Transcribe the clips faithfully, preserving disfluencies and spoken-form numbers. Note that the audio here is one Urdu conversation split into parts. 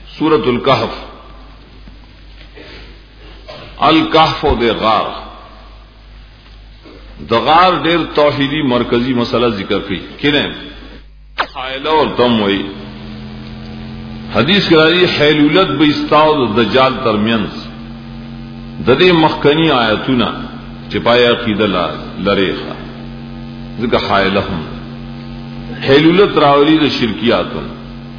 सूरतुल कहफ अल कहफ दे गार द गार डेर तौहीदी मरकजी मसला जिक्र की किने हायला और दम वही हदीस कराई हैलुलत बिस्ताव दज्जाल तरमियंस ददे मखकनी आयतुना चिपाया अकीदा लरेखा जिका हायलहम हैलुलत रावली द शिरकियातुन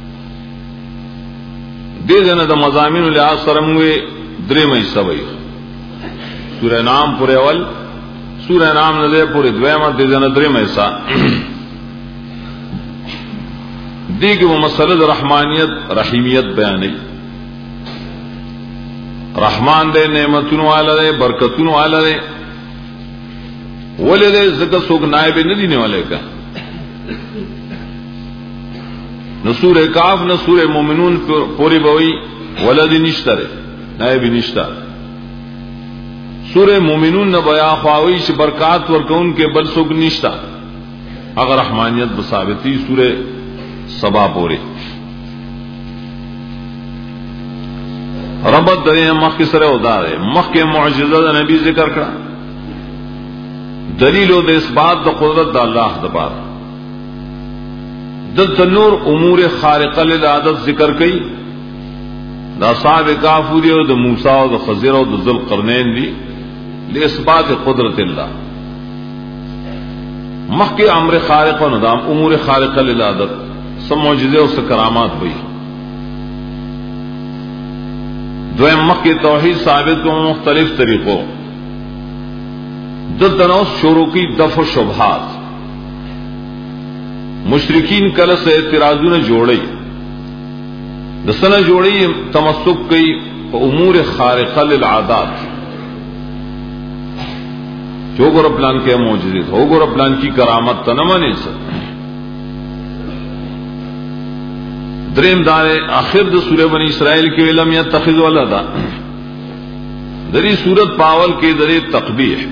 दे जन द मजामिन लिहाज सरम हुए द्रे मई सबई सूरह नाम पूरे अवल सूरह नाम नदे पूरे द्वैम दे जन द्रे मई सा दे कि वो मसलद रहमानियत रहीमियत बयान रहमान दे नेमतुन वाला दे बरकतुन वाला दे वले दे जिक्र सोग नायब न दीने वाले का न सूरह काफ न सूरह मोमिनून पूरी बवई वलदी निश्तरे नायब निश्ता सूरह मोमिनून न बया ख्वावी से बरकात वर्कौन के बल सोग निश्ता अगर रहमानियत बसाबिती सूरह सबा पोरे रबत दरे मख के सरे उदार है मख के मुअजिज़ा नबी जिक्र करा दलील दे इस बात द कुदरत द अल्लाह द बात द तनूर उमूर खारिक़ा लिल आदत जिक्र कई द असहाब काफूरी और द मूसा और द खज़िर और द ज़ुल्क़रनैन दी ले इस बात कुदरत अल्लाह मख के अम्र खारिक़ा नदाम उमूर खारिक़ा लिल आदत सब मौजिज़े और करामात हुई द्वय मख के तौहीद साबित को मुख्तलिफ तरीकों द तनौस शुरू की दफ शुबहात मुशरिकीन कल से एतराजू ने जोड़ी दसन जोड़ी तमस्सुक कई उमूर खारिक़ा लिल आदात जो गोर प्लान के मौजिज़े हो गोर प्लान की करामत तनमने से द्रेम दारे आखिर द सूरह बनी इसराइल के इलम या तखिज़ वाला था दरी सूरत पावल के दरे तकबीह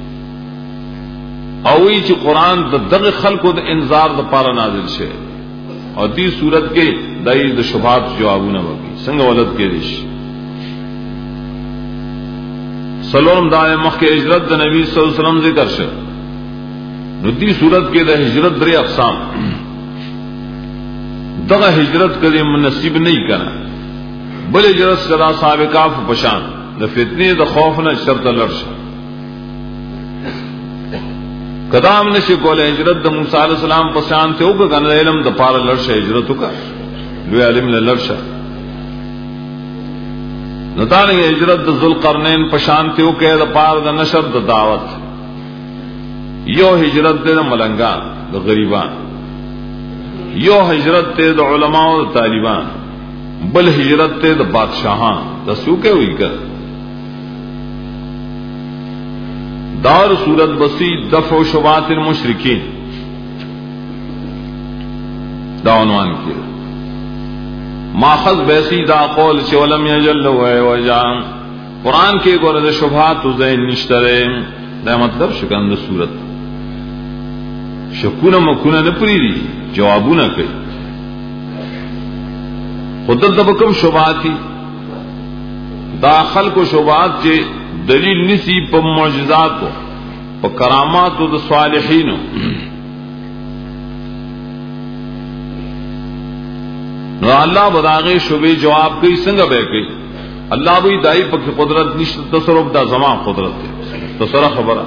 अवी च कुरान द दग खल्क द इंजार द पारा नाजिल छे और दी सूरत के दई द शुभात जवाबू न बगी संग वलद के रिश सलोम दाए मख के हिजरत द नबी सल्लल्लाहु अलैहि वसल्लम जिक्र छे नुदी सूरत के द हिजरत दरे अक़साम दगा हिजरत कदे नसीब नहीं करा बल हिजरत सदा साबिकाफ पशान द फितने द खौफ न शर्त लर्श कदाम ने शिकोल हिजरत द मूसा अलैहि सलाम पशान थे उग गन इलम द पार लर्श हिजरत का लो इलम ने लर्श नतान हिजरत द ज़ुल्क़रनैन पशान थे उग द पार द नशर द दावत यो हिजरत दे द मलंगान द गरीबान यो हिजरत ते द उलमा और तालिबान बल हिजरत ते द बादशाहान द सूके हुई कर दार सूरत बसी दफ व शुबात मुशरिकीन दावनवान किया माखज बैसी दा कौल चवलम यजल वजान कुरान के गोरद शुभात उजैन निश्तरे दा मतलब शिकंद सूरत शकुन मकुन न प्रीरी जवाबू न कई खुद तबकम शुबात ही दाखल को शुबात के दलील निसी प मौजिज़ात प करामात द स्वालिहीन न अल्लाह बदागे शुबे जवाब कई संग बह कई अल्लाह भी दाई पक कुदरत निश्त तसरुफ दा जमा कुदरत है तसरा खबर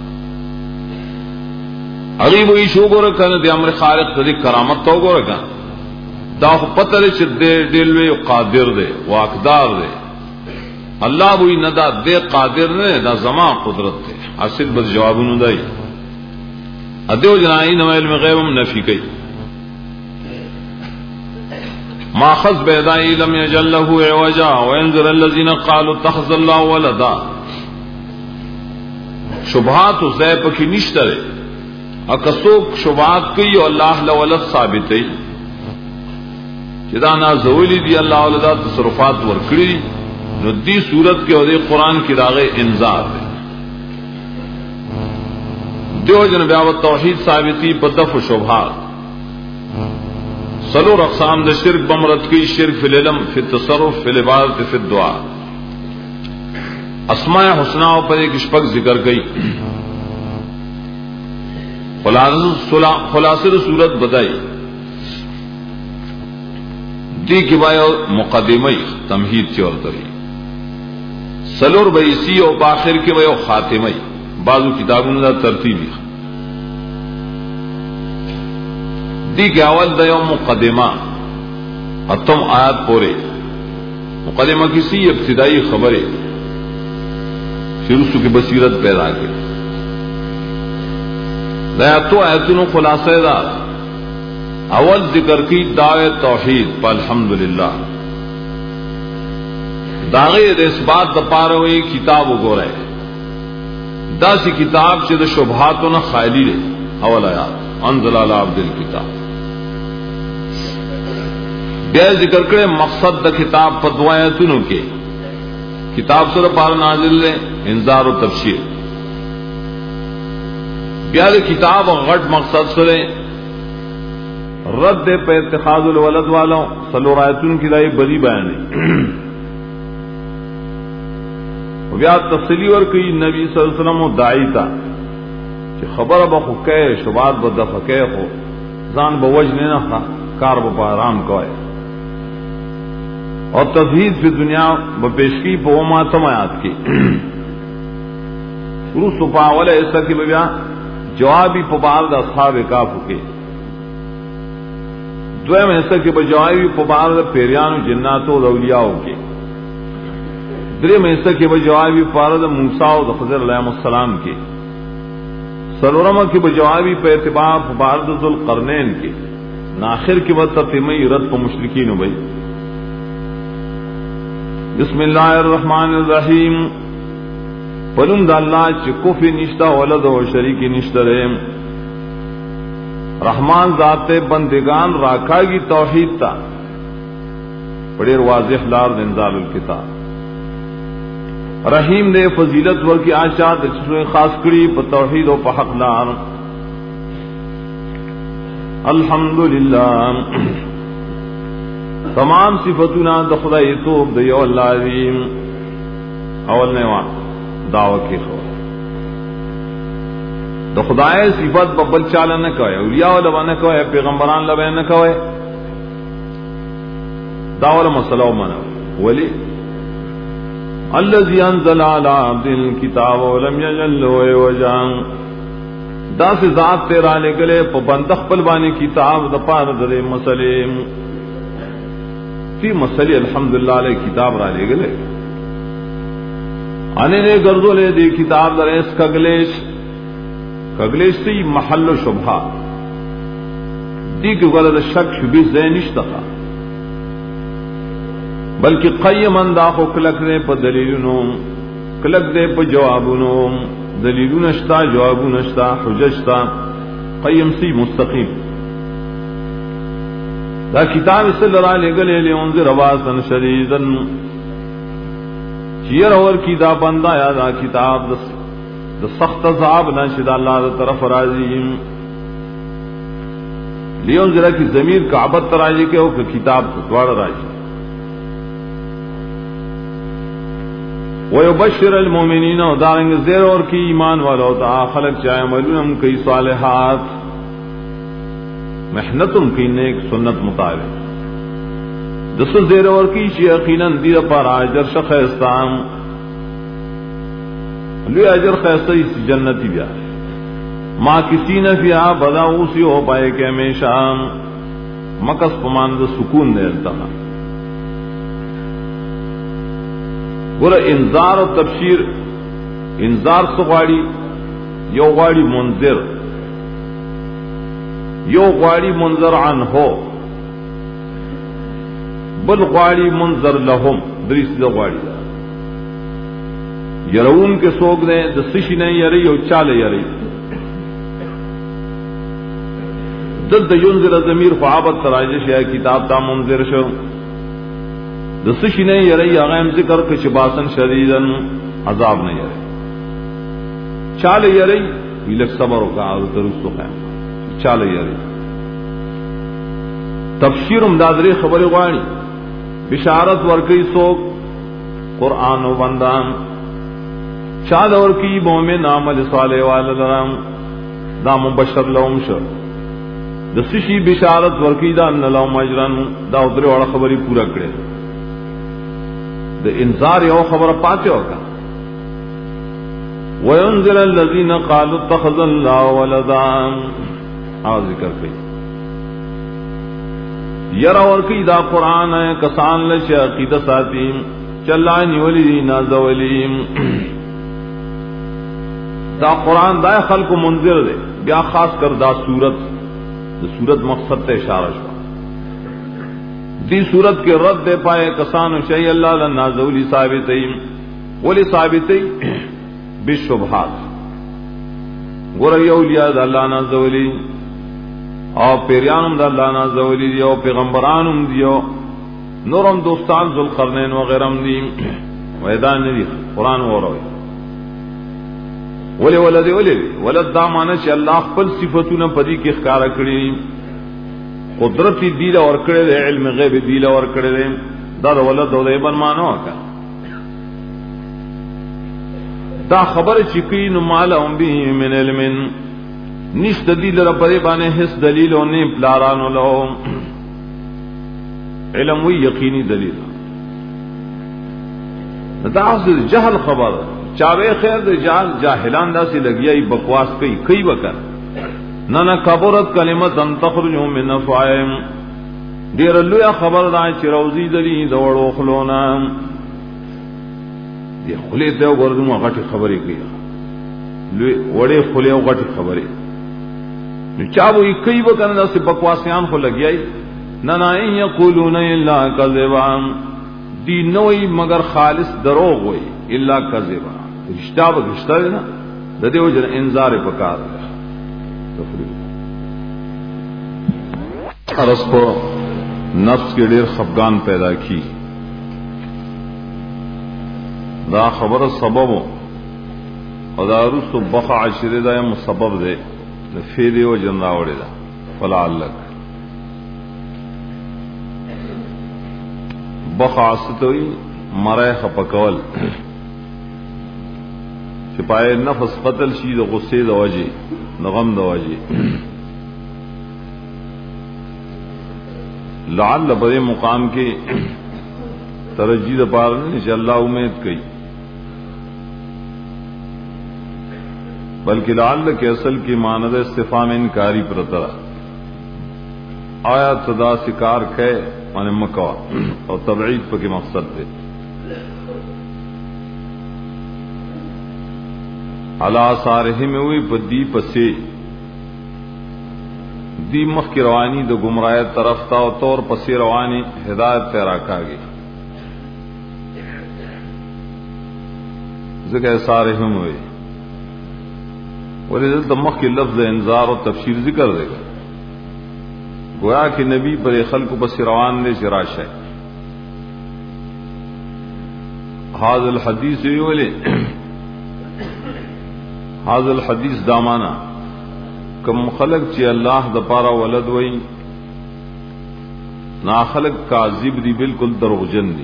अगी वही शो गोर कन दे अमर खालिक तदी करामत तो गोर का दा पतर च दे दिलवे कादिर दे वाकदार दे अल्लाह वही नदा दे कादिर ने दा जमा कुदरत थे असिल बस जवाब नुदाई अदो जनाई नवैल में गैबम नफी कई माखज बैदाई लम यजल्लहु एवजा वयंजुर अल्लज़ीना क़ालू तख़ज़ल्लाहु वलदा शुबहात ज़ैब की निश्तरे अकसोक शुबात कई और अल्लाह लवलद साबित है चिदाना ज़ोली दी अल्लाह वलदा तसरुफात वर्कड़ी नुद्दी सूरत के और कुरान की रागे इंजार है दो जन ब्यावत तौहीद साबिती बदफ शुबहात سلو اقسام د شرک بمرت کی شرک فی العلم فی التصرف فی العبادت فی الدعاء. اسماء حسنا پر ایک شپک ذکر گئی. خلاصہ صورت بدائی دی کی بایو مقدمہ تمہید چور تری سلور بیسی او باخر کے بایو خاتمہ بعضو کتابوں نے ترتیبی دی کے اول دیو مقدمہ اتم آیات پورے مقدمہ کسی ابتدائی خبریں شروع کی بصیرت پیدا کی تو آیتونو خلاصہ دا اول ذکر کی دعوی توحید پا الحمدللہ داغی دا اس بات دا پاروئی کتاب گو رہے دا سی کتاب چی دا شبہاتو نا خائلی رہے اول آیات انزل علی عبد الکتاب. بیا ذکر کرے مقصد دا کتاب پا دعایتونو کے کتاب سر پار نازل لے انذار و تبشیر. بیا کتاب غٹ مقصد سرے رد پہ اتخاذ الولد والوں سلو رایتون کی دائی بری بیانی. بیا تفصیلی اور کئی نبی صلی اللہ علیہ وسلم دائی تا کہ خبر بخو کہے شبات بدفع کہے خو زان بوج لینا خوا کار بپا آرام کوئے اور تفہید فی دنیا بپیشکی پا وما تمایات کی روس پاول ایسا کی بیا جوابی پبار دا اصحاب کافو کے دویم ایسا کی بجوابی پبار دا پیریان و جناتو و اولیاءو کے دریم ایسا کی بجوابی پبار دا موسیٰ و دا خضر علیہ السلام کے سلورمہ کی بجوابی پہ اعتبار پبار دا ذوالقرنین کے ناخر کی بتتمی رد پا مشرکین بھئی. بسم اللہ الرحمن الرحیم پلم دا اللہ چی کفی نشتا ولد و شریکی نشتا رہم رحمان ذات بندگان راکھا گی توحید تا بڑیر واضح لار انزال الکتاب. رحیم دے فضیلت ور کی آشاد خاص کری پا توحید و پا حق لار. الحمدللہ تمام صفتنا دا خدای توب دا یو اللہ عظیم. اول نیوان دعوت کی خبر دا خدای صفت ببل چالا نہ کوئے اولیاء لبا نہ کوئے پیغمبران لبا نہ کوئے داول مسئلہ منو ولی الذي انزل على عبد الكتاب ولم يجعل له عوجا دا سے ذات تیرا لے گلے پبندخ پلوانی کتاب دا پار دے مسئلے فی مسئلے الحمدللہ علیہ کتاب را لے گلے آنے نے گردو لے دی کتاب در اس کگلیش کگلیش سی محل و شبہ دی کہ غلط شک شبی زینشتا تھا بلکہ قیمن داخو کلک دے پا دلیلونو کلک دے پا جوابونو دلیلون اشتا جوابون اشتا حججتا قیم سی مستقیم. دا کتاب صلی اللہ علیہ گلے لے انذر رواسن شدیدن چیر اور کی دا بندہ یا دا کتاب دا سخت عذاب نشد اللہ دا طرف راضی لیون ذرا کی ضمیر کعبت تراجی کے ہو کہ کتاب دوڑ راجی. وَيُبَشِّرَ الْمُؤْمِنِينَ دارنگ زیر اور کی ایمان والو تا خلق چاہے عملون کئی صالحات محنتم کی نیک سنت مطابق دس زیر اور کی چی یقیناً دیر پر اجر شخصان لوی اجر خیستا اس جنتی بیا ماں کسی نہ فیا بدا اوسی ہو پائے کہ ہمیشہ مکس پماند سکون دے التہا. گورا انذار و تبشیر انذار سغاڑی یو غاڑی منذر یو غاڑی منذر عن ہو بل غاڑی منذر لہم دریس دا غاڑی دا یرون کے سوگ دیں دسشی نہیں یری یو چالے یری دد ینذر ضمیر فعابت تراجش یا کتاب تا منذر شو دسشی نہیں یری اغیم ذکر کچھ باسن شدیدن عذاب نہیں یری چالے یری ویلک صبر کا اور درست خیم چالے یری تفسیر امدادری خبر غواړي بشارت ورکی سوک قرآن و بندان شاد ورکی مومن عمل صالح والدرام دا مبشر لهم شر دسشی بشارت ورکی دا ان لهم اجرن دا ادری والا خبری پورا کرے دا انذار یو خبر پاتے ہوگا وَيُنذِرَ الَّذِينَ قَالُوا اتَّخَذَ اللَّهُ وَلَدًا آج ذکر کئی یرا ورکی دا قرآن ہے کسان لچ عقیدہ ساتیم چلانی ولی نازولیم دا قرآن دا خلق منذر دے بیا خاص کر دا سورت دا سورت مقصد تے اشارہ شوا دی سورت کے رد دے پائے کسان شئی اللہ لنازولی ثابتیم ولی ثابتی بشبہات گورا اولیاء دا اللہ نازولی او پیریانم دا اللہ نازولی دیو پیغمبرانم دیو نورم دوستان ذوالقرنین وغیرم دیم ویدان ندی قرآن وروی ولی ولدی ولی ولد دا مانا چی اللہ خپل صفتون پدی کی اخکارا کری قدرتی دیل اور کڑے دے علم غیب دیل اور کڑے دے دا دا ولد دا دیبن مانو آکا دا خبر چکی نمالهم به من علم نشت دلیل ربرے بانے حس دلیل ہونے پلارانو لو علم وی یقینی دلیل دا حضر جہل خبر چاوے خیر دے جہل جاہلان دا سی لگیائی بکواس کئی کئی بکر نانا کبرت کلمت ان تخرجو من افعائم دیر اللویا خبر دا چی روزی دلی دوڑو خلونا دی خلی دیو گردنو غٹی خبری کیا وڑے خلی او غٹی خبری چاہو یہ کئی بکر دا سی بکواسیان خو لگیائی نانا این یقولون الا کذبان دی نوئی مگر خالص دروغ ہوئی الا کذبان رشتہ با رشتہ دینا دا دیو جن انذار پکار دیا عرص کو نفس کے دیر خفگان پیدا کی دا خبر سبب اور دا رسو بخع عشر دا مسبب دے فیدے و جن راوڑے دا فلعلک بخع ستوئی مرائے خپکول چپائے نفس قتل شی دا غصے دا وجہ دا غم دا وجہ لعل بڑے مقام کے ترجیح دا پارنے چا اللہ امید کئی بلکہ لعل کے اصل کی ماند استفام انکاری پر ترا آیا تدا سکار کھے مانے مکوا اور تبعید پا کے مقصد دے علا سارہی میں ہوئی پا دی پسے دی مخ کی روانی دو گمراہ طرف تا و طور پسی روانی ہدایت تیرا کاگی ذکر سارہی میں ہوئی ولی دلتا مخ کی لفظ انذار و تفسیر ذکر دے گا گویا کہ نبی پر خلق بس روان دے چراش ہے حاضر الحدیث ولی حاضر الحدیث دامانا کم خلق چی اللہ دپارا ولد وئی نا خلق کاذب دی بالکل دروغجن دی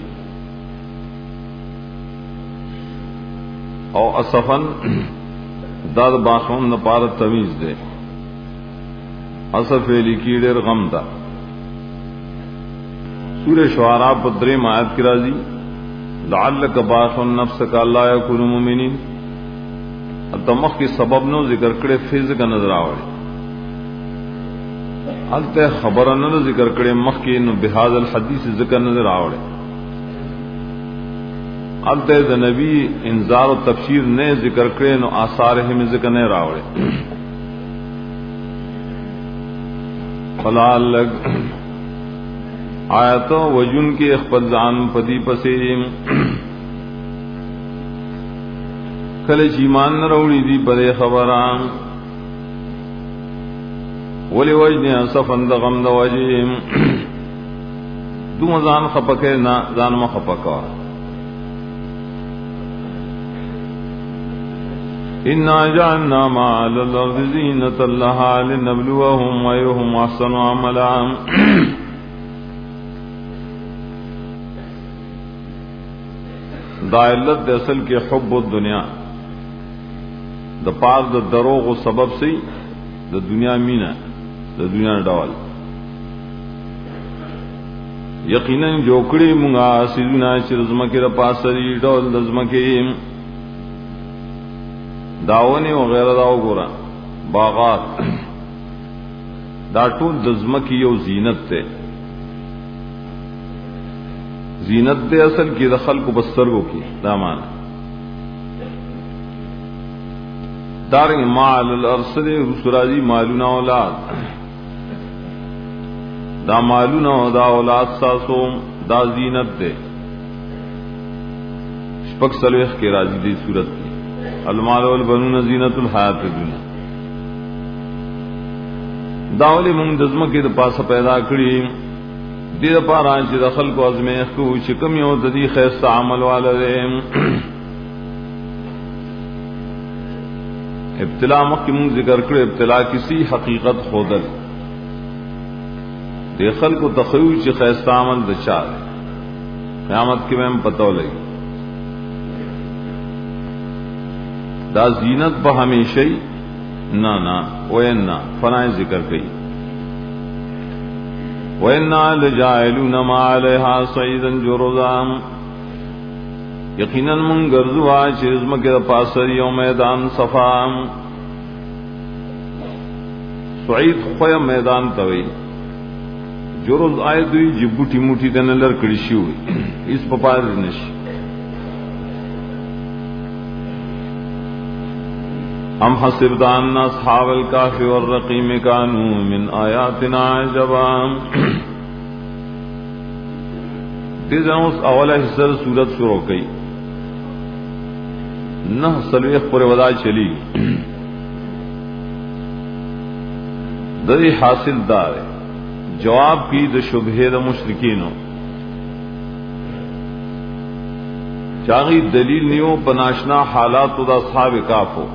او اصفن داد باخون نپارا تمیز دے اصف لکی دیر غم دا سورہ شعراء پدرے آیت کی رازی لعلک باخون نفسک اللہ یکون مومنین التمخ کی سبب نو ذکر کرے فیض کا نظر آوڑے التے خبر نو ذکر کرے مخ کی نو بحاظ الحدیث ذکر نظر آوڑے التے دا نبی انذار و تفسیر نے ذکر کرے نو آثار میں ذکر نہیں راوڑے فلا لگ آیتو وجن کے اخبرزان پدی پسیم کلچ ایمان نہ روڑی دی پدے خبران ولی وجنی اصفن دا غم دا وجیم دو مزان خپکے نا زان ما خپکا انا جعلنا ما على الارض زینة لها لنبلوهم ایہم احسن عملا دا علت اصل کے حب الدنیا د پار د دروغ و سبب سی د دنیا مینا د دنیا ډول یقینا جوکړي مونږه سيزونه چې زمکه را پاسري ډول د زمکه داونه او غیره دا وګوره باغات دا ټول د زمکه یو زینت ته زینت دے اصل کی د خلق بسترګو کی دا معنا دارنګ مال الارسل رسولازی مالونا اولاد دا مالونا او دا اولاد ساسو دا زینت دے شپک سلوخ کے راضی دی صورت کی المال والبنون زینت الحیات الدنیا داولی مونږ د زمکه د پاسه پیدا کړی دې لپاره چې د خلکو ازمیخ کو چې کوم یو د دې خیر عمل والے ابتلا مخکې مونږ ذکر کړو ابتلا کسی حقیقت خودل د خلکو تخیل چې خیر عمل د چا قیامت کې هم پتو لګي دا زینت به همیشه نه نه وینا فنا ذکر کوي وَإِنَّا لَجَاعِلُونَ مَا عَلَيْهَا صَعِيدًا جُرُزًا یقیناً من گرزوا چې زمکه د پاسر یو میدان صفا صعید خو میدان ته وي جرز آی دوی جبوټی موټی د نلر کړی شو اس په پار نشي ام حسبت ان اصحاب الكهف والرقيم كانوا من آیاتنا عجبا دیزنوس اوله حصہ سورت شروع کی نہ سلویخ پر ودا چلی دری حاصل دار جواب کی د شبہے د مشرکینو چاغی دلیل نیو پناشنا حالات د اصحاب کافو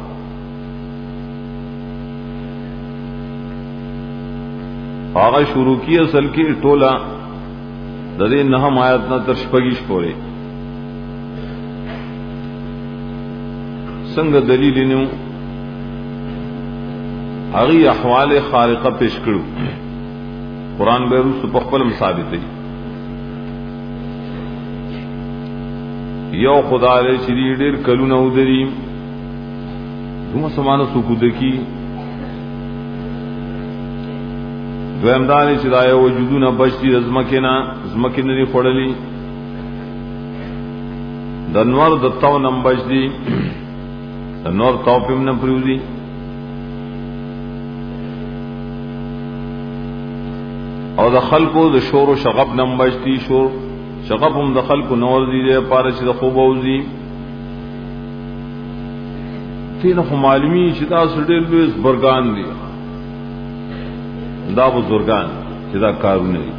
آغا شروع کی اصل کی ٹولا ددی نہم آیت نہ ترشپگیش پورے سنگ دلیل نیو اغی احوال خارقہ پیش کرو قرآن بیروس پخپل ثابت ہے یو خدا لے چری ډیر کلونه ودری دوه سمانه سکوت کی دویم دانی چې دا یو وجودونه بچی زمکینا زمکینه دی خړلی د نور د تو نم بچی د نور تو پم نه پریوزی او د خلقو د شور او شغب نم بچی شور شغب هم د خلقو نور دی له پاره چې د خوب اوزی تین خو معلومی چې دا سړل وس برګان دی دا بزرگان چې دا کارونه دي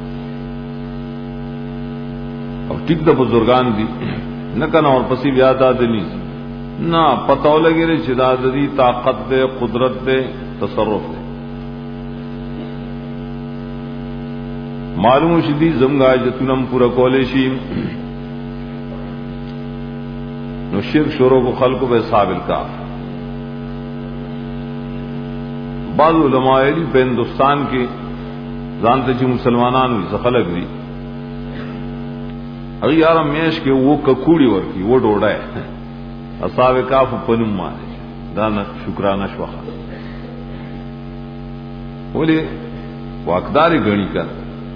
او ټیک د بزرگان دي نه کنه اور پسې بیا دا دي نه پتو لګی چې دا د دې طاقت ده قدرت ده تصرف ده معلوم شدي زمغا جتونم پورا کولې شي نو شرک شروع کو خلقو به صابل کا بعض علماء علی په ہندوستان کې ځانته چې مسلمانانو څخه خلق دي هغه یاره میش کې وو ککوړی ورکی و ډوډای اصحاب کاف پنوم باندې دا نه شکرانه شوخه ولې واقداري غنی کړ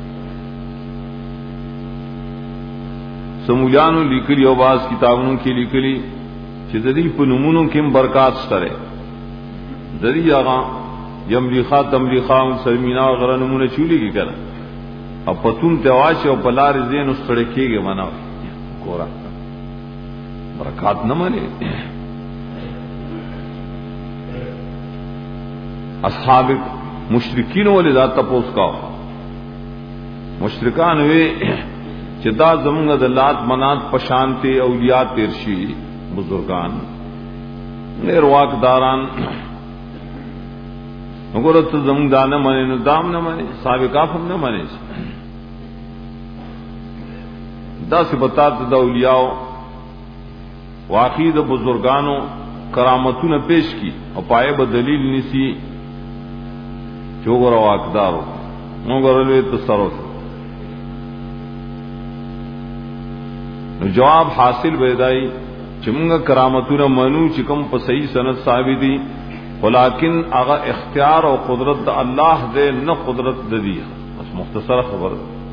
سمولانو لیکلي او باز کتابونو کې لیکلي چې د دې په نمونو کې برکات ستره د دې هغه یملیخا تملیخا سلمینا غره نمونه چولی کی کړه او پتون ته واشه او بلار زین استړی کېږي معنا کورا برکات نه مانی اصحاب مشرکین ولې ذات تپوس کا مشرکان وی چې دا زمونږ د لات منات پشانته اولیاء تیرشي بزرگان نیر واقداران وګوره ته زمونږ دانه منی نو دام نه منی سابقاف هم نه منی دا صفات د اولیاء واقعی د بزرگانو کرامتونه پیش کی او پائے به دلیل نسی چوغره واقدارو موږ له تصرف نو جواب حاصل ویدای چې موږ کرامتونه منو چې کوم په صحیح سند ثابت دي ولکن هغه اختیار او قدرت د الله دې نه قدرت د دی بس مختصر خبر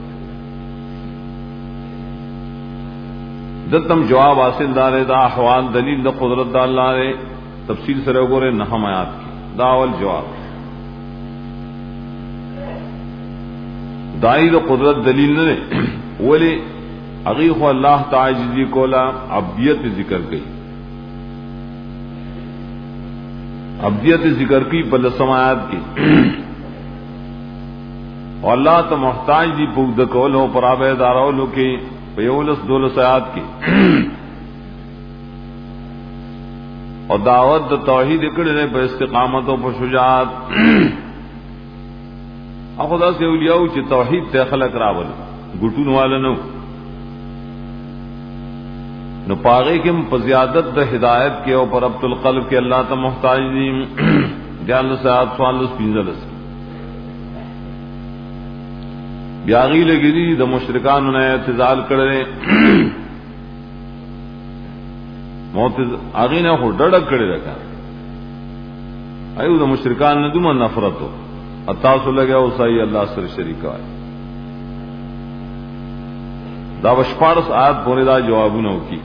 دتم جواب حاصل دار دا احوال دلیل د قدرت د الله دې تفصیل سره وګوره نه هم آیات کی دا اول جواب دای د قدرت دلیل نه ولی اغي خو الله تعالی کولا عبدیت ذکر کړي عبدیت ذکر کی بل سماعات کی اور اللہ تو محتاج دی پوگ کول ہو پرابے دارولو کی پیولس دولس آیات کی اور دعوت دا توحید اکڑنے پر استقامت و پر شجاعت اخدا سے اولیاء چی توحید تے خلق راول گٹون والا نو نو پاغے کم پزیادت دا ہدایت کے اوپر ربط القلب کے اللہ تا محتاج دیم دیالس آیات سوالس پینزلس بیاغی لگی دی دا مشرکان انہیں اعتزال کرے آغی نے خود ڈڑک کرے رکھا ایو دا مشرکان نے دوما نفرت ہو اتاسو لگیا اسائی اللہ سر شریک آئے دا وشپارس آیت پوری دا جوابونه کی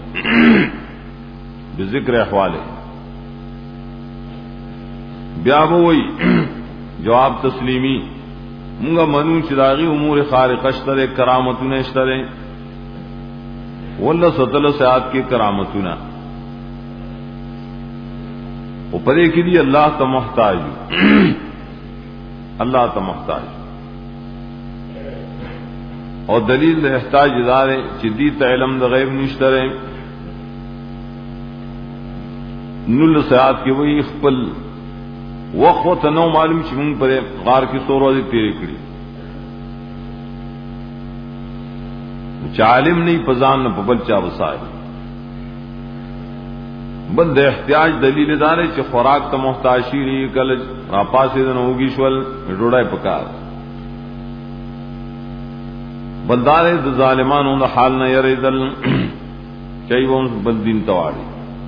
بذکر احوال بیا وہی جواب تسلیمی مونږه منو چې داغي امور خارقه شته کرامتونه شته والله ستل سیات کې کرامتونه او پرې کې دی الله ته محتاج الله ته محتاج اور دلیل احتاج دار چدی علم د غیب نشتره نل ساعت کی وہی خپل وقت نو معلوم چې مونږ پر غار کی سو ورځې تیرې کړې چې عالم نه پزان نه په بل چا وسای بل د احتیاج دلیل دار چې خوراک ته محتاج شي کله را پاسې نه وږي شول ډوډۍ پکار بلدار د ظالمانو د حال نه یریدل چایوم بل دین تواړي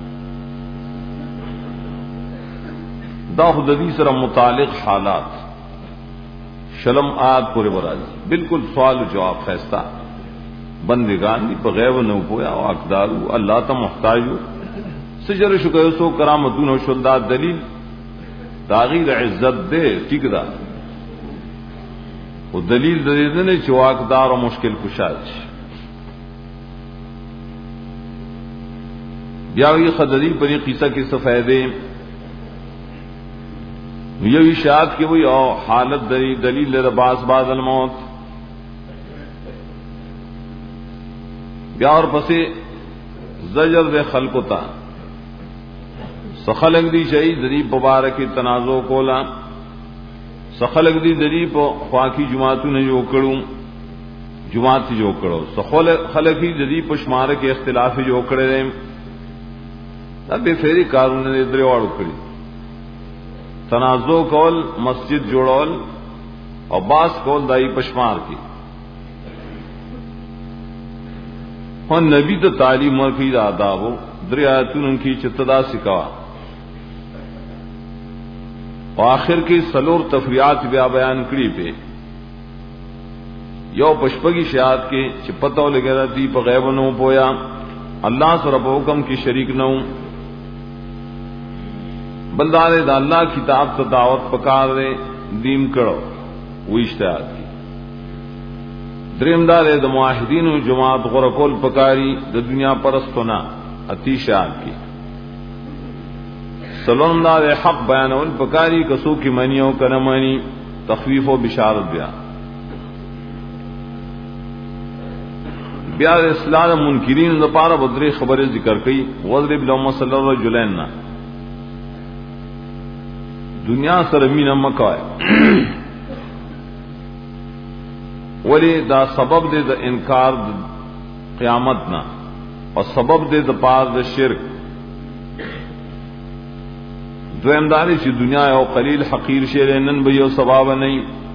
دا خدای سره متعلق حالات شلم آد پورے برازي بالکل سوال و جواب خیستا بندگان دی په غیب نو پویا او اقدار الله ته محتاج سجر شکر سو کرامتون او شلدا دلیل تغیر عزت دے ٹھیک دا وہ دلیل دے نے چواکدار اور مشکل کشاج بیاوی خدری پری قصہ کی سفیدے یہ اشاعت کی وہی اور حالت دلی دلیل رباس بعد الموت بیا اور پسے زجر دے خلقتا سخلق دی شہید دریب مبارک تنازع کولا سخلق دی دریب خواکی جماعتوں نے جو کروں جماعت جو کرو سخلق دی دریب پشمار کے اختلاف جو کرے رہے بے فیری کارون نے درے واڑ کری تنازع کول مسجد جوڑول اور باس کول دائی پشمار کی اور نبی تو تعلیم مرفی دا آداب ہو دریاتون ان کی چتدا سکھا اور آخر کی سلور تفریات بیا بیان کری پہ یو پشپگی شیعات کے چپتو لگے دی پا غیب نو پویا اللہ سر رب حکم کی شریک نو بلدارے دا اللہ کتاب تا دعوت پکار دے دیم کرو وہ اشتہاد کی دریم دارے دا معاہدین و جماعت غرقول پکاری دا دنیا پرستونا اتیشاد کی سلام دارے حق بیانول پکاری کسو کی منیوں کنمانی تخفیف و بشارت بیا بیا اسلام منکرین دا پارا بدری خبر ذکر کئی وضرب لهم صلی اللہ جلین نا دنیا سر مین مکوائے ولی دا سبب دے دا انکار دا قیامت نا اور سبب دے دا پار دا شرک دویم داری چې دنیا یو قلیل حقیر شی نن به یو ثواب نه.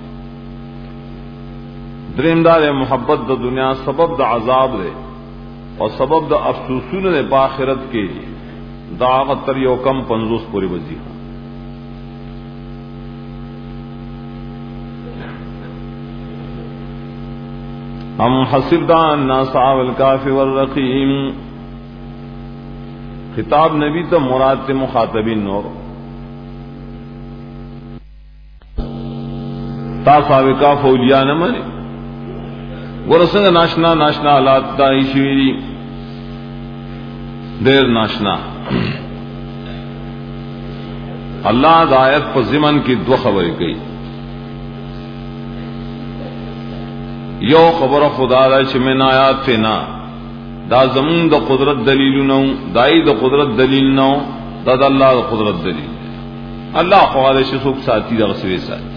دریم دار محبت د دنیا سبب د عذاب دی او سبب د افسوسونو د آخرت کې داغت تر یو کم پنځوس پوری وځي. ام حسب الناس والکاف والرقیم خطاب نبی تو مراد تے مخاطبین نور تا سابقہ فوجیا نہ منے ورسنگ ناشنا ناشنا حالات دا ایشویری دیر ناشنا. اللہ دا آیت پر زمن کی دو خبریں گئی. یو خبر خدا دا چې من آیات تے نا دا زمون دا قدرت دلیل نو دای دا قدرت دلیل نو دا دا اللہ دا قدرت دلیل. اللہ خواہد شسوک ساتھی دا غصوی ساتھی.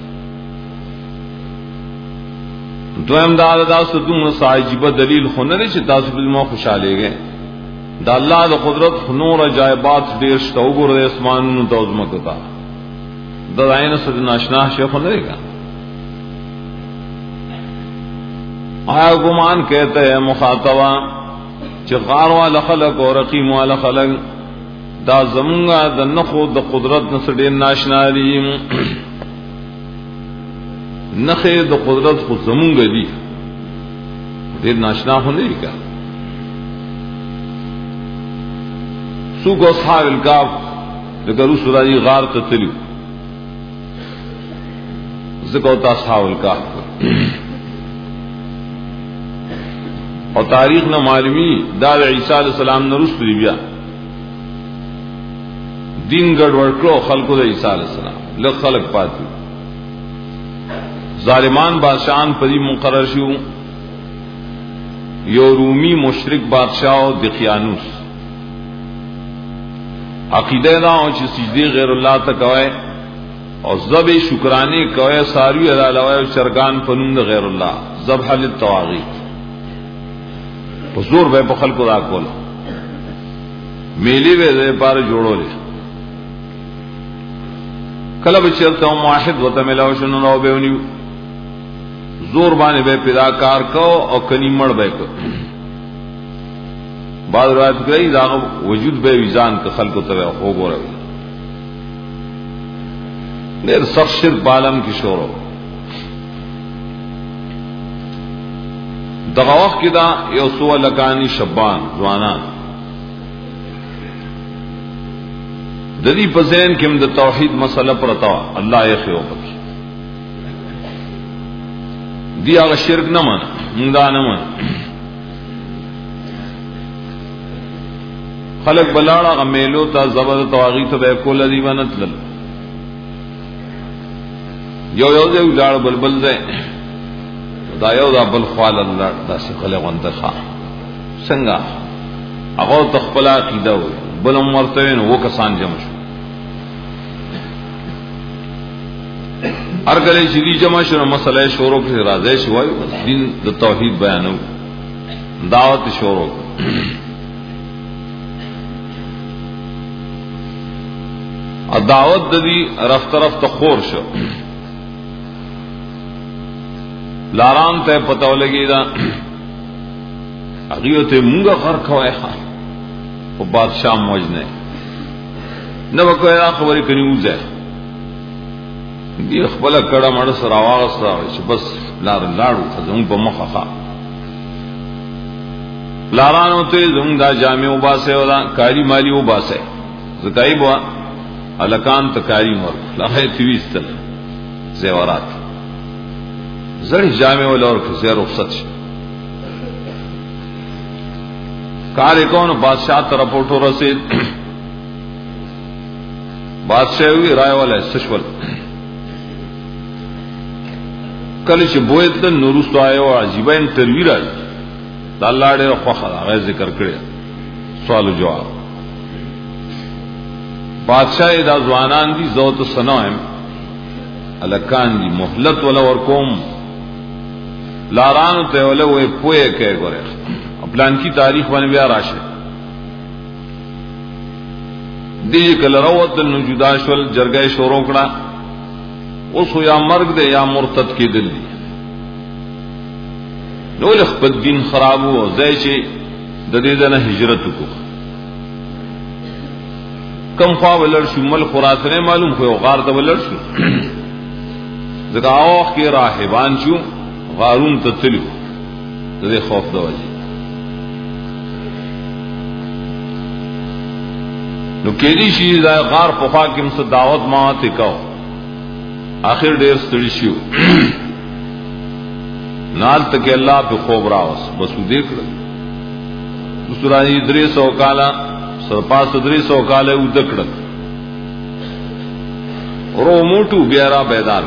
دویم دا دا ستون ساجیبہ دلیل خونر چی تاسو بلما خوشحالے گئے دا اللہ دا قدرت خنور جائبات دیر شتاو گر دا اسمانون توزمکتا دا دائن سد ناشناہ شیخ خونر گا. آیا گمان کہتا ہے مخاطبہ چی غار والا خلق اور رقیم والا خلق دا زمونگا دا نخو دا قدرت نسڑی ناشنا دیم نخی دا قدرت خود زمونگا دی دیر ناشنا ہو نہیں کا. سوک اصحاب الکاف لکر اس راجی غار تتلیو ذکوتا اصحاب الکاف اور تاریخ نہ معلومی دار عیسیٰ علیہ السلام نے رسل بیا دین گڑ ورکلو خلق دا عیسیٰ علیہ السلام لگ خلق پاتی ظالمان بادشاہان پدی مقرر شو یو رومی مشرک بادشاہ دقیانوس عقیدہ دا چی سجدی غیر اللہ تک ہوئے اور ذب شکرانے کوئے ساروی علاوہ چرگان فنون غیر اللہ ذبح للتواغیت زور بے بخل کو دا کولا میلی بے دے پار جوڑو لے کلب چلتا ہوں معاہد وطا ملاو شنو نو بے ونیو زور بانے بے پیدا کار کو اور کنی مڑ بے کو. بعض روایت کرائی دا وجود بے ویزان کا خلق تبے ہو گو رہی دیر سخت شرک بالم کی شورو دغه وخت کې دا یو سو لکانی شبان ځوانان د دې په ذهن کې د توحید مسله پرتا الله یې خو پکې دی هغه شرک نه من موږ دا نه من خلق بلاړه غمیلو ته زبر تواغی ته به کول دی ونتل یو یو دې لاړ بلبل ځای دا یو دا بل خوال الله دا څخه غونډه ښه څنګه هغه تخپل عقیده و بل مرتين وو کسان جمع شو ارګلې چې دي جمع شو مسله شروع کړي راځي شوی دین د توحید بیانو دعوت شروع ا دعوت د دې رفت رفت خور شو لاران ته پتو لګی دا هغه ته مونږه غر کوي ها او بادشاہ موج نه نو کوي خبرې کوي وځه دی خپل کړه مړ سره आवाज راوي چې بس لار لاړو ځم په مخه ښا لارانو ته زم دا جامع وباسه ولا کاری مالی وباسه زکای بوا الکان تکاری مور لغه تیوستل زیورات زړی جامع ولا اور کسه رخصت شي کار کون بادشاہ طرف اٹھو رسید بادشاہ ہوئی رائے والا سشول کل چې بویت د نورستو آیو عجیبه انټرویو راځي د الله ډېر خوخه هغه ذکر کړی سوال او جواب بادشاہ دا ځوانان دي زوت سنایم الکان دي مهلت ولا ورکوم لاران ته ولا وې پوهه کوي ګوره پلان کی تاریخ باندې بیا راشه دی کله روت نو جدا شول جرګه شروع کړه اوس یا مرګ دی یا مرتد کېدل دي نو له خپل دین خراب وو ځای چې د دې نه هجرت وکړه کم خوا ولر شو مل خراسانه معلوم خو غار ته ولر شو زګاوخ کې راهبان شو غارون ته تلو د دې خوف د وجه نو کې دي شي دا غار په خوا کې مس دعوت ما ته کو اخر ډیر ستړي شو نال تک الله په خوب راوس بس دې کړ سورانی درې سو کالا سرپاس درې سو کاله و دکړ ورو موټو بیا را بیدار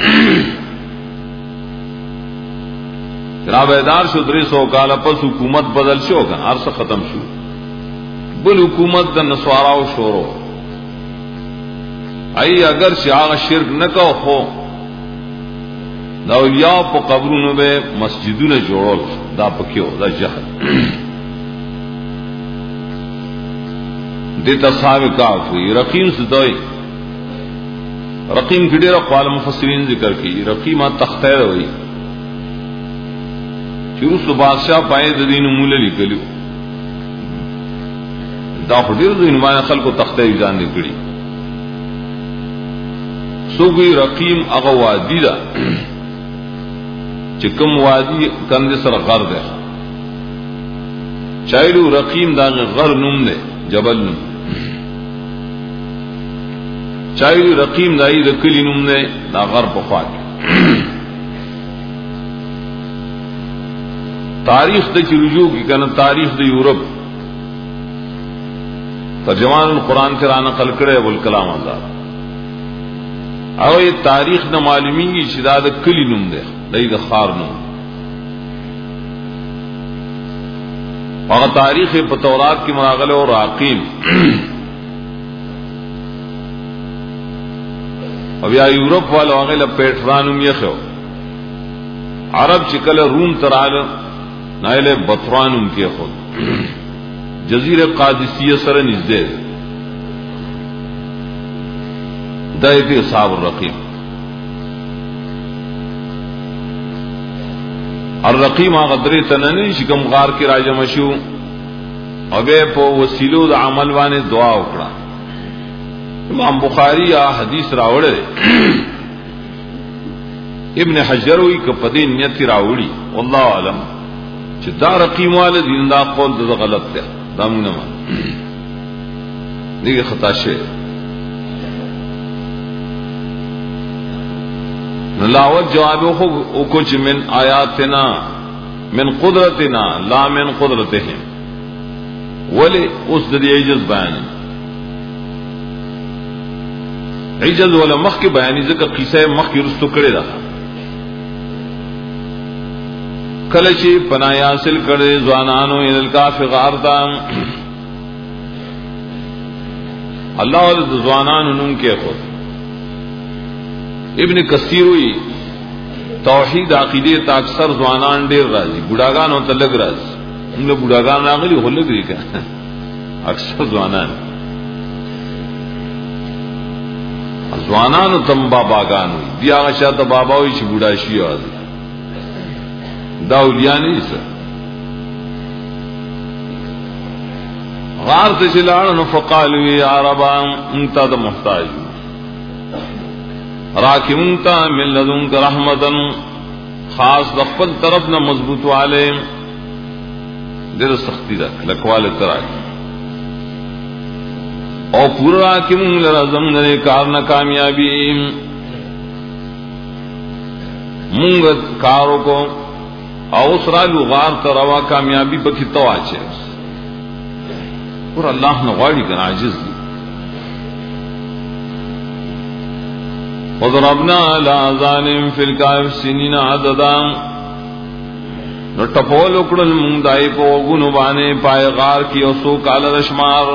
را بیدار شو درې سو کاله پس حکومت بدل شو کنه هر څه ختم شو بل حکومت د نسواراو شورو ای اگر شاغ شرک نکو خو دا اولیاء په قبرونو به مسجدونه جوړول دا پکيو دا جهل دیتا صاحب کاف وی رقیم ستوي رقیم کډیر اقوال مفسرین ذکر کی رقیم تختیر وی چروس بادشاہ پای د دین مول لیکلو دا خډیر د انوان خلکو تختیر ځان نکړي سوګي رقیم هغه وادي دا چې کوم وادي کند سره غر ده چایلو رقیم دا غر نوم ده جبل نوم چایلو رقیم دای د کلی نوم ده دا غر په خوا کې تاریخ د رجوع کی کنه تاریخ د یورپ ترجمان القرآن کې را نقل کړي ابو الکلام آزاد او یہ تاریخ نہ معلومیږي چې دا د کلی نوم ده دای د خار نوم هغه تاریخ په تورات کې مراغله او راقیم او یا یورپ والو هغه له پیټرانوم یې خو عرب چې کله روم تراله نایله بطرانوم کې خو جزیره قادسیه سره نږدې دایته صاحب الرقیم الرقیم هغه درې تننی چې کوم غار کې راځم شو او به په وسیلو د عمل باندې دعا وکړه امام بخاری یا حدیث راوړل ابن حجر وی ک په دې نیت راوړي والله علم چې دا رقیم والدین دا قول د غلط دی دا مونږ نه دغه خطا شي نلاوت جواب او کچھ من آیاتنا من قدرتنا لا من قدرتهم ولی اس دی عجز بیان عجز ولا مخ کی بیانی ذکر قصہ مخ کی رستو کرے دا کلچی پناہ حاصل کرے زوانانو الکاف غارتا اللہ والد زوانانو نم کے خود ابن کثیر وی توحید عقیدے تا اکثر ځوانان ډیر راځي بوډاګان او تلګ راځي موږ بوډاګان راغلي هلګري کا اکثر ځوانان ځوانان تم باباګان بیا شاته بابا وی چې بوډا شي راځي دا اولیانی څه غار ته چلاړو فقالوا یا عربان انت د محتاج راکمتا من لدنک رحمتن خاص دخل طرف نہ مضبوط والے دل سختی رکھ لکوال تراک او پورا راکم لرزم نے کار نہ کامیابی مونگ کارو کو اوسرا لغار تروا کامیابی بکی تو اچے اور اللہ نے غاڑی کر عاجز دی وضربنا على آذانهم في الكهف سنين عددا نو ټپول وکړل مونږ دای په وګونو باندې پای غار کې اوسو کال رشمار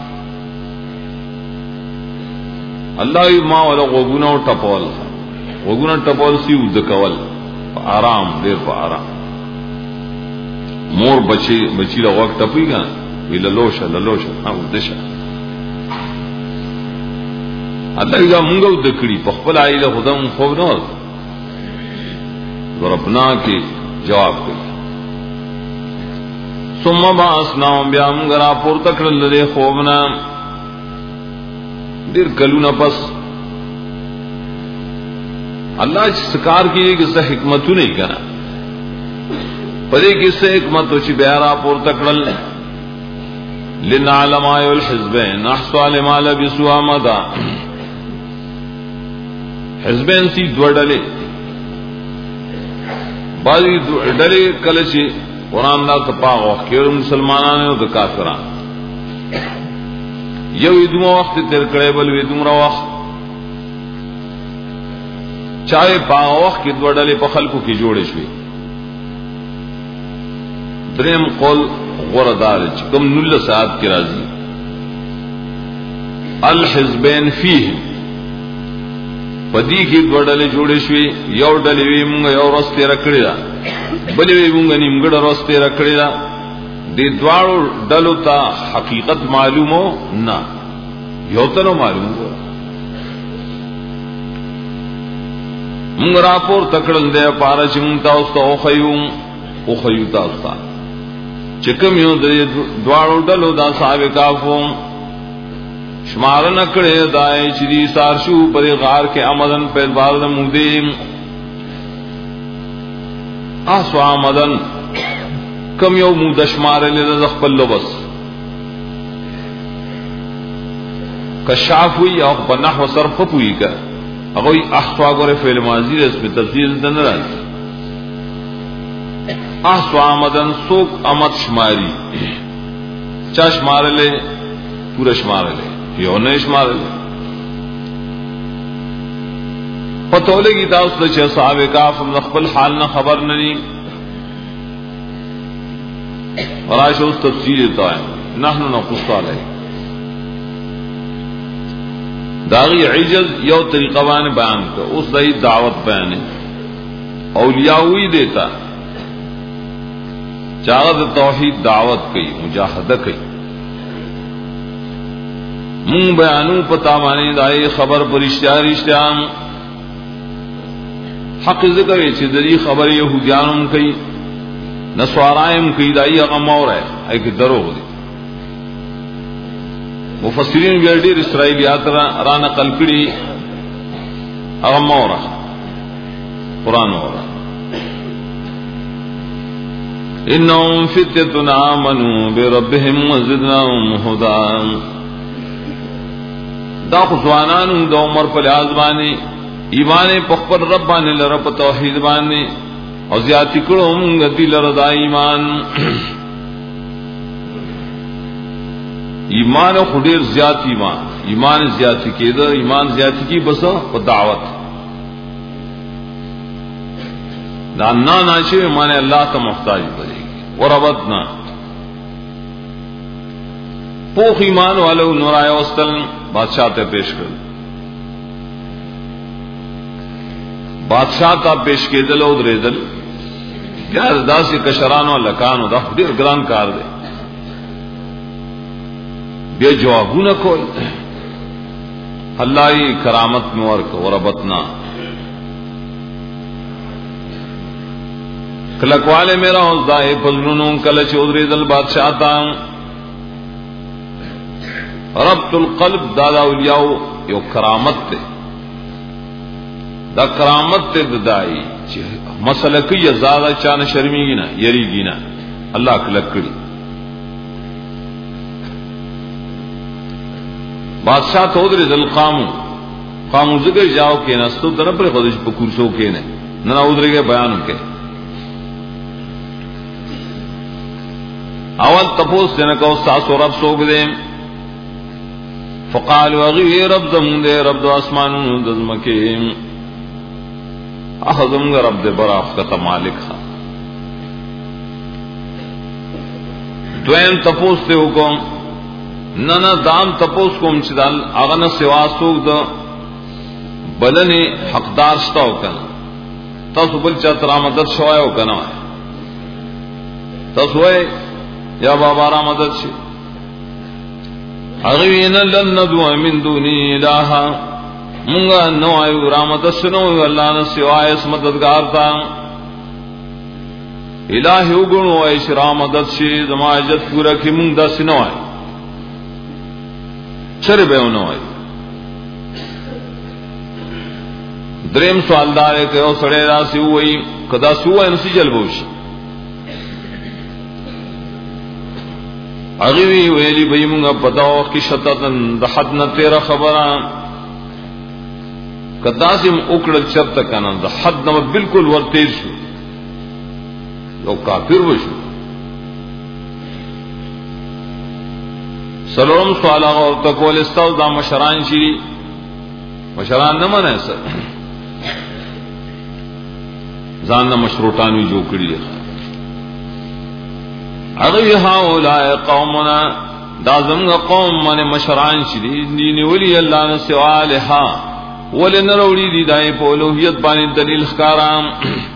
الله ما ولا وګونو ټپول وګونو ټپول سی ود کول آرام ډیر په آرام مور بچي بچي له وخت ټپیږي ویل لوشه لوشه او دشه الله دا مونږ د کړي په خپل عائله خدام خو نه ربنا کې جواب کوي ثم باسنا بیا موږ را پورته کړل له خوبنا ډیر کلونه پس الله چې سکار کیږي چې څه حکمتونه یې کړه پدې کې څه حکمت چې بیا را پورته کړل لنعلم ايو الحزبين احصى لما لبثوا امدا حزبين سي دوړلې باندې ډلې کله چې قرآن دا تپاغ وقت کیور مسلمانان او د کافران یو دومره وخت تیر کړي بل وی دومره وخت چاہے پاغ وخت کې دوړلې په خلکو کې جوړې شوې دریم قول غردار چې کوم نل ساعت کې راځي الحزبین فيه پدې کې دوړلې جوړې شوې یو ډلې وی موږ یو ورځ تیر کړی دا بلې وی موږ نیمګړ ورځ تیر کړی دا دې دواړو ډلو ته حقیقت معلومو نه یو ته معلومو موږ راپور تکړل دې پاره چې موږ تاسو ته خو او خو تاسو ته چې کوم یو دې دواړو ډلو دا صاحب کافو شمار نہ کړه دای چې دي سارشو پر غار کې آمدن په بار د مودیم اسو آمدن کم یو مود شمار له خپل لبس کشاف وی او په نحو صرف پوي کا هغه احوا غره فعل ماضی رس په تفصیل دن راځي اسو آمدن سوق امد شماری چا شمار له پورا شمار له یو نه شمار پتہ لګی تاسو چې صحابه کاف خپل حال نه خبر نه دي راشه اوس تفصیل تا نحن نقص علیه داغی عجز یو طریقہ باندې بیان کړ اوس دای دعوت بیان اولیاءوی دیتا چاغه توحید دعوت کوي مجاهده کوي مون بیانو پتا مانی دای خبر پرشتیا رشتیام حق ذکر چې دلی خبر يهوديانم کوي نسوارایم کوي دای هغه مور ہے اګ دروغ دي مفسرین ګرډي اسرائیلیات را نقل کړي هغه مور قرآن اورا انهم فتية آمنوا بربهم وزدناهم هدى دا خزوانانو دا عمر پر لحاظ باندې ایمان په خپل رب باندې لره په توحید باندې او زیاتی کړو موږ دې لره دا ایمان ایمان خو ډیر زیات ایمان ایمان زیاتی کېده ایمان زیاتی کی بس په دعوت دا نه نه چې ایمان الله ته محتاج دی وربطنا پوخ ایمان والو نورای واستل بادشاہ ته پیش کړ بادشاہ ته پیش کېدل او درېدل یار داسې کشرانو لکانو دا ډېر ګران کار دی بیا جوابونه کول الله ای کرامت نور کو وربطنا کلکواله میرا او ځای پزړونو کله چودري دل بادشاہ تا ربط القلب دادا اولیاء یو کرامت ته دا کرامت ته بدای چې مسله کې زړه چانه شرمېږي نه یریږي نه الله کلک کړی بادشاہ تودري دل قامو قامو زګر جاو کې نستو در پر خودش په کورسو کې نه نه اودريږي بیان وکړي اول تپوس دنه کو ساسو رب سوګ دې فقالوا غي رب زمون دې رب د اسمانونو د زمکه اخذم رب دې براف کا مالک ها دویم تپوس ته حکم نه نه دام تپوس کوم چې دال اغه نه سوا سوګ د بلنه حقدار شتاو کنه تاسو بل چا تر مدد شوایو کنه تاسو یا بابا را مدد شي اغوین لن ندعو من دونی الها منگا نو آئیو رامدد سنو اللہ نے سوائے اس مددگار تا الہی اگنو ایش رامدد شی زما عجت پورا کی منگ دا سنو آئی چر بے انو آئی دریم سوال دارے کہ او سڑے راسی ہوئی کدا سوا انسی جلبوشی اغیوی ویلی بھئی منگا پتاو کی شتتن دحد نا تیرا خبران کدا سیم اکڑ چرتا کنا دحد نا بالکل ورتیز شو یو کافر وشو سلورم سوالا اور تکول استاو دا مشران شیری مشران نمان ایسا زاننا مشروطانوی جو کری اغوی ہاولائے قومنا دا زمگا قوم من مشران شیری دینی ولی اللہ نسوالہا ولی نروڑی دی دائی پولوحیت بانی دلیل خکارام